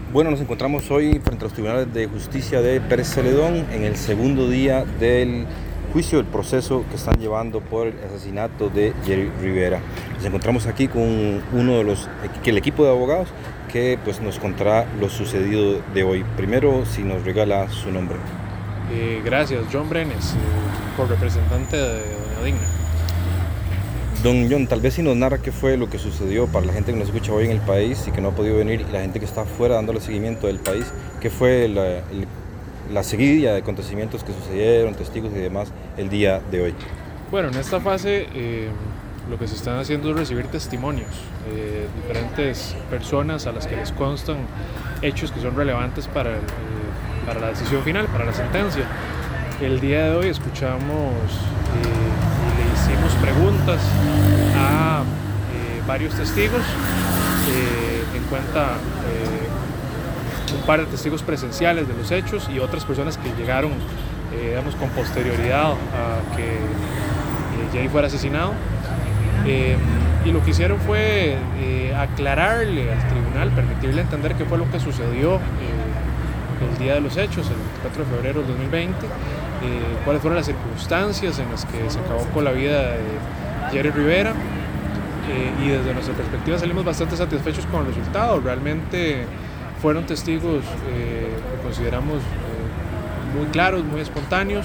Bueno, nos encontramos hoy frente a los tribunales de justicia de Pérez Celedón en el segundo día del juicio, del proceso que están llevando por el asesinato de Jerry Rivera. Nos encontramos aquí con uno de el equipo de abogados que pues, nos contará lo sucedido de hoy. Primero, si nos regala su nombre. Gracias, John Brenes, representante de Doña Digna. Don John, tal vez si nos narra qué fue lo que sucedió para la gente que nos escucha hoy en el país y que no ha podido venir, y la gente que está afuera dándole seguimiento del país, qué fue la seguidilla de acontecimientos que sucedieron, testigos y demás el día de hoy. Bueno, en esta fase lo que se están haciendo es recibir testimonios de diferentes personas a las que les constan hechos que son relevantes para la decisión final, para la sentencia. El día de hoy escuchamos y le hicimos preguntas a varios testigos, en cuenta un par de testigos presenciales de los hechos y otras personas que llegaron con posterioridad a que Jerry fuera asesinado. Y lo que hicieron fue aclararle al tribunal, permitirle entender qué fue lo que sucedió el día de los hechos, el 24 de febrero del 2020, cuáles fueron las circunstancias en las que se acabó con la vida de Jerry Rivera, y desde nuestra perspectiva salimos bastante satisfechos con el resultado. Realmente fueron testigos que consideramos muy claros, muy espontáneos,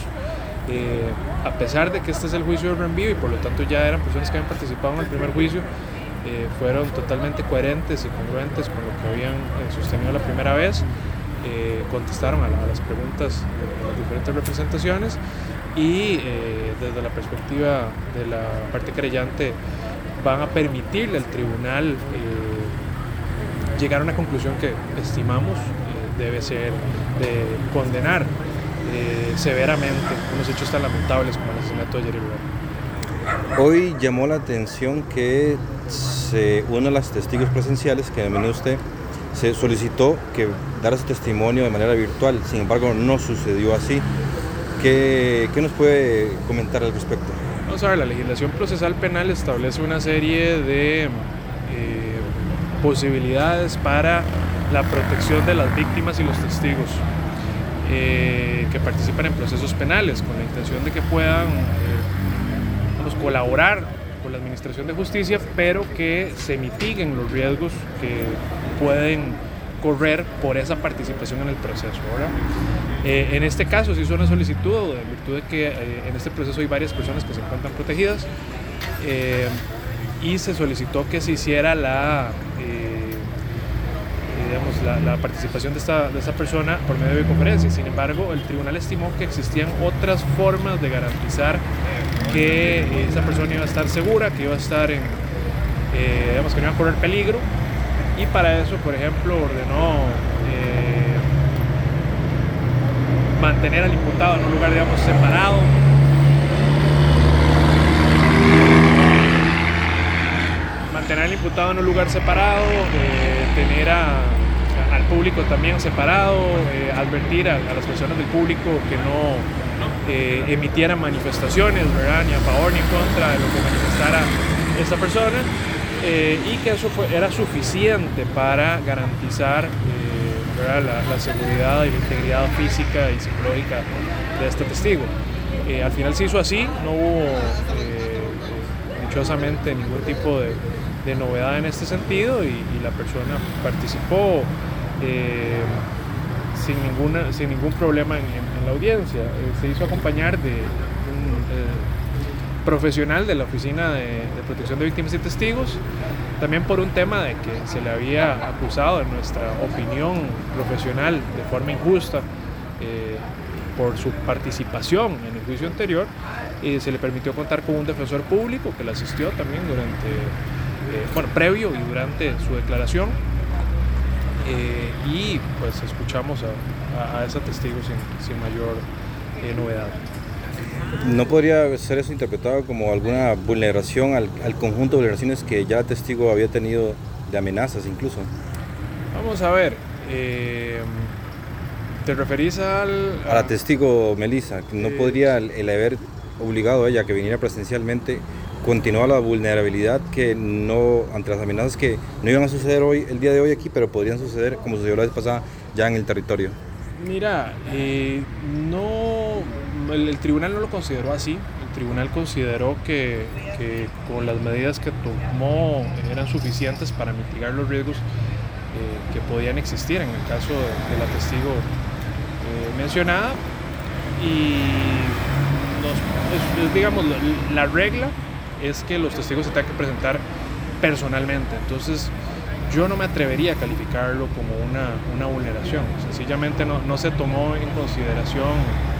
a pesar de que este es el juicio de reenvío y por lo tanto ya eran personas que habían participado en el primer juicio. Fueron totalmente coherentes y congruentes con lo que habían sostenido la primera vez. Contestaron a las preguntas de las diferentes representaciones y desde la perspectiva de la parte creyente van a permitirle al tribunal llegar a una conclusión que estimamos debe ser de condenar severamente unos hechos tan lamentables como el asesinato de Jerry Rivera. Hoy llamó la atención que uno de los testigos presenciales que venido usted se solicitó que diera su testimonio de manera virtual, sin embargo no sucedió así. ¿Qué nos puede comentar al respecto? Vamos a ver, la legislación procesal penal establece una serie de posibilidades para la protección de las víctimas y los testigos que participan en procesos penales, con la intención de que puedan colaborar con la administración de justicia, pero que se mitiguen los riesgos que pueden correr por esa participación en el proceso, ¿verdad? En este caso se hizo una solicitud en virtud de que en este proceso hay varias personas que se encuentran protegidas, y se solicitó que se hiciera la participación de esta persona por medio de videoconferencia. Sin embargo, el tribunal estimó que existían otras formas de garantizar que esa persona iba a estar segura, que iba a estar que no iba a correr peligro, y para eso, por ejemplo, ordenó mantener al imputado en un lugar, separado. Mantener al imputado en un lugar separado, tener al público también separado, advertir a las personas del público que no emitieran manifestaciones, ¿verdad?, ni a favor ni en contra de lo que manifestara esta persona, y que eso era suficiente para garantizar la seguridad y la integridad física y psicológica de este testigo. Al final se hizo así, no hubo dichosamente ningún tipo de novedad en este sentido, y la persona participó sin ningún problema en la audiencia. Se hizo acompañar de un profesional de la Oficina de Protección de Víctimas y Testigos, también por un tema de que se le había acusado, en nuestra opinión profesional, de forma injusta por su participación en el juicio anterior, y se le permitió contar con un defensor público que le asistió también previo y durante su declaración, y pues escuchamos a ese testigo sin mayor novedad. ¿No podría ser eso interpretado como alguna vulneración al conjunto de vulneraciones que ya el testigo había tenido, de amenazas incluso? Vamos a ver, ¿te referís a la testigo Melissa? ¿No podría el haber obligado a ella a que viniera presencialmente continúa la vulnerabilidad que no, ante las amenazas que no iban a suceder hoy, el día de hoy aquí, pero podrían suceder como sucedió la vez pasada ya en el territorio. Mira, no, el tribunal no lo consideró así. El tribunal consideró que con las medidas que tomó eran suficientes para mitigar los riesgos que podían existir en el caso de la testigo mencionada. Y digamos, la regla es que los testigos se tengan que presentar personalmente. Entonces, yo no me atrevería a calificarlo como una vulneración. Sencillamente no se tomó en consideración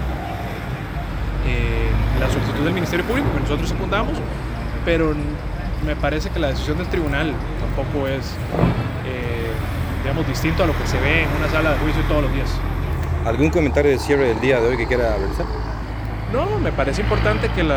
la solicitud del Ministerio Público, que nosotros secundamos, pero me parece que la decisión del tribunal tampoco es, digamos, distinto a lo que se ve en una sala de juicio todos los días. ¿Algún comentario de cierre del día de hoy que quiera realizar? No, me parece importante que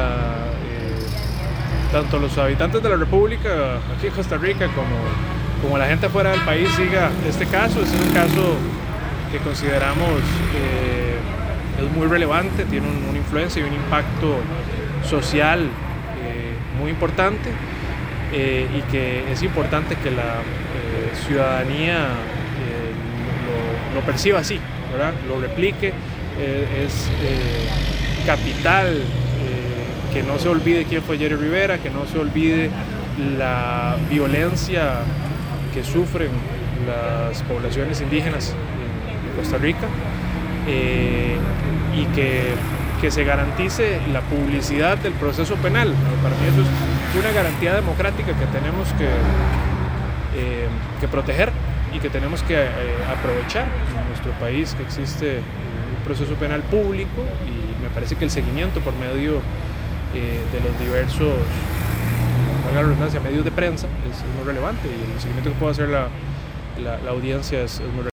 tanto los habitantes de la República, aquí en Costa Rica, como la gente fuera del país siga este caso. Es un caso que consideramos es muy relevante, tiene una influencia y un impacto social muy importante, y que es importante que la ciudadanía lo perciba así, ¿verdad? Lo replique. Es capital que no se olvide quién fue Jerry Rivera, que no se olvide la violencia que sufren las poblaciones indígenas en Costa Rica, y que se garantice la publicidad del proceso penal. Para mí eso es una garantía democrática que tenemos que proteger y que tenemos que aprovechar en nuestro país, que existe un proceso penal público, y me parece que el seguimiento por medio de los diversos, valga la redundancia, medios de prensa es muy relevante, y el seguimiento que puede hacer la audiencia es muy relevante.